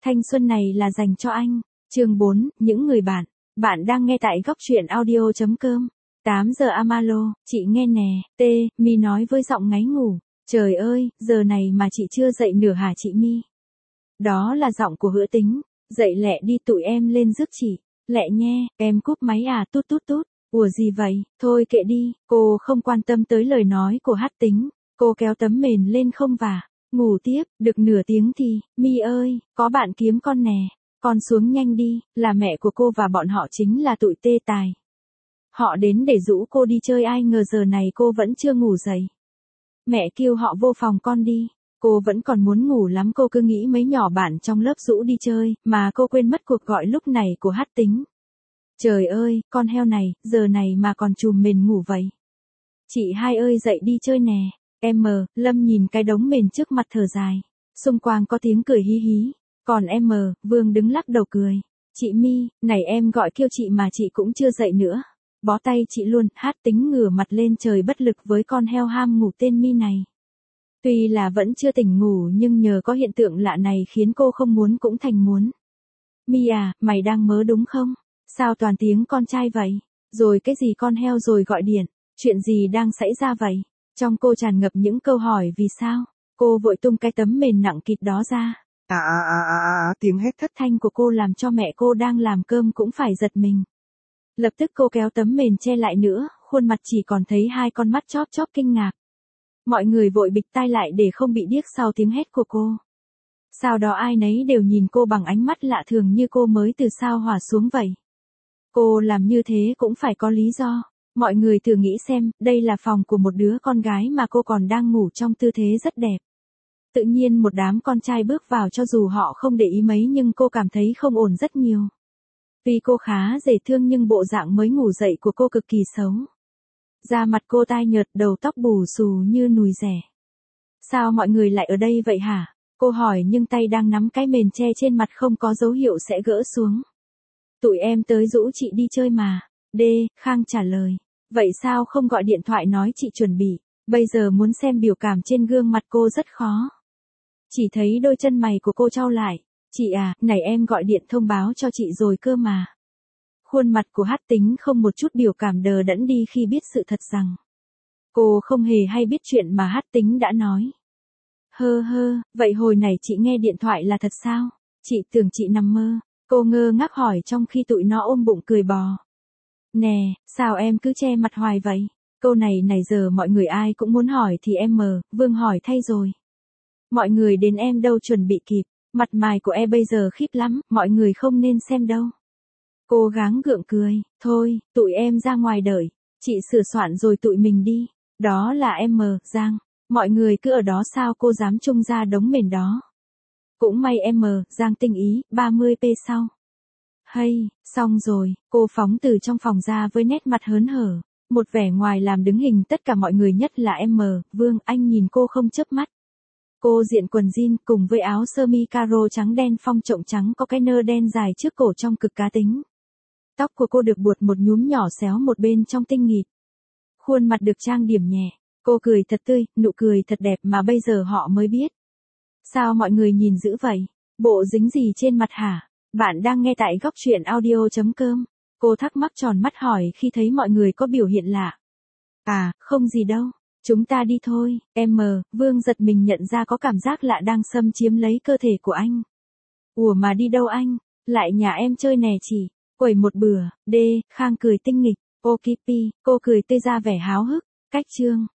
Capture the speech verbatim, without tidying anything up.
Thanh xuân này là dành cho anh. Chương bốn, những người bạn. Bạn đang nghe tại góc truyện audio chấm com. tám giờ Amalo, chị nghe nè, tê, Mi nói với giọng ngáy ngủ. Trời ơi, giờ này mà chị chưa dậy nửa hả chị Mi? Đó là giọng của Hứa Tính. Dậy lẹ đi tụi em lên rước chị. Lẹ nghe, em cúp máy à tút tút tút. Ủa gì vậy, thôi kệ đi, cô không quan tâm tới lời nói của Hát Tính. Cô kéo tấm mền lên không và ngủ tiếp, được nửa tiếng thì, Mi ơi, có bạn kiếm con nè. Con xuống nhanh đi, là mẹ của cô và bọn họ chính là tụi tê tài. Họ đến để rủ cô đi chơi, ai ngờ giờ này cô vẫn chưa ngủ dậy. Mẹ kêu họ vô phòng con đi. Cô vẫn còn muốn ngủ lắm, cô cứ nghĩ mấy nhỏ bạn trong lớp rủ đi chơi, mà cô quên mất cuộc gọi lúc này của Hát Tính. Trời ơi, con heo này, giờ này mà còn trùm mền ngủ vậy. Chị hai ơi dậy đi chơi nè. Em mờ, Lâm nhìn cái đống mền trước mặt thở dài. Xung quanh có tiếng cười hí hí. Còn em mờ, Vương đứng lắc đầu cười. Chị Mi, này em gọi kêu chị mà chị cũng chưa dậy nữa. Bó tay chị luôn. Hát Tính ngửa mặt lên trời bất lực với con heo ham ngủ tên Mi này. Tuy là vẫn chưa tỉnh ngủ nhưng nhờ có hiện tượng lạ này khiến cô không muốn cũng thành muốn. Mi à, mày đang mớ đúng không? Sao toàn tiếng con trai vậy? Rồi cái gì con heo rồi gọi điện? Chuyện gì đang xảy ra vậy? Trong cô tràn ngập những câu hỏi vì sao? Cô vội tung cái tấm mền nặng kịt đó ra. À à à à à, tiếng hét Thất thanh của cô làm cho mẹ cô đang làm cơm cũng phải giật mình. Lập tức cô kéo tấm mền che lại nữa, khuôn mặt chỉ còn thấy hai con mắt chóp chóp kinh ngạc. Mọi người vội bịt tai lại để không bị điếc sau tiếng hét của cô. Sau đó ai nấy đều nhìn cô bằng ánh mắt lạ thường như cô mới từ sao hỏa xuống vậy. Cô làm như thế cũng phải có lý do. Mọi người thử nghĩ xem, đây là phòng của một đứa con gái mà cô còn đang ngủ trong tư thế rất đẹp. Tự nhiên một đám con trai bước vào, cho dù họ không để ý mấy nhưng cô cảm thấy không ổn rất nhiều. Tuy cô khá dễ thương nhưng bộ dạng mới ngủ dậy của cô cực kỳ xấu. Da mặt cô tai nhợt, đầu tóc bù xù như nùi rẻ. Sao mọi người lại ở đây vậy hả? Cô hỏi nhưng tay đang nắm cái mền che trên mặt không có dấu hiệu sẽ gỡ xuống. Tụi em tới rủ chị đi chơi mà. D. Khang trả lời. Vậy sao không gọi điện thoại nói chị chuẩn bị? Bây giờ muốn xem biểu cảm trên gương mặt cô rất khó. Chỉ thấy đôi chân mày của cô chau lại. Chị à, này em gọi điện thông báo cho chị rồi cơ mà. Khuôn mặt của Hát Tính không một chút biểu cảm, đờ đẫn đi khi biết sự thật rằng cô không hề hay biết chuyện mà Hát Tính đã nói. Hơ hơ, vậy hồi này chị nghe điện thoại là thật sao? Chị tưởng chị nằm mơ. Cô ngơ ngác hỏi trong khi tụi nó ôm bụng cười bò. Nè, sao em cứ che mặt hoài vậy? Câu này này giờ mọi người ai cũng muốn hỏi thì em mờ, Vương hỏi thay rồi. Mọi người đến em đâu chuẩn bị kịp, mặt mày của em bây giờ khiếp lắm, mọi người không nên xem đâu. Cô gắng gượng cười, thôi, tụi em ra ngoài đợi, chị sửa soạn rồi tụi mình đi. Đó là em mờ, Giang, mọi người cứ ở đó sao cô dám chung ra đống mền đó. Cũng may em mờ, Giang tinh ý, ba mươi p sau. Hay, xong rồi, cô phóng từ trong phòng ra với nét mặt hớn hở, một vẻ ngoài làm đứng hình tất cả mọi người, nhất là em mờ, Vương. Anh nhìn cô không chớp mắt. Cô diện quần jean cùng với áo sơ mi caro trắng đen phong trộng trắng có cái nơ đen dài trước cổ trông cực cá tính. Tóc của cô được buộc một nhúm nhỏ xéo một bên trong tinh nghịt. Khuôn mặt được trang điểm nhẹ, cô cười thật tươi, nụ cười thật đẹp mà bây giờ họ mới biết. Sao mọi người nhìn dữ vậy? Bộ dính gì trên mặt hả? Bạn đang nghe tại góc truyện audio chấm com. Cô thắc mắc tròn mắt hỏi khi thấy mọi người có biểu hiện lạ. À, không gì đâu. Chúng ta đi thôi. Em mờ, Vương giật mình nhận ra có cảm giác lạ đang xâm chiếm lấy cơ thể của anh. Ủa mà đi đâu anh? Lại nhà em chơi nè chị. Quẩy một bữa. D. Khang cười tinh nghịch. Ok pi, cô cười tươi ra vẻ háo hức. Cách chương.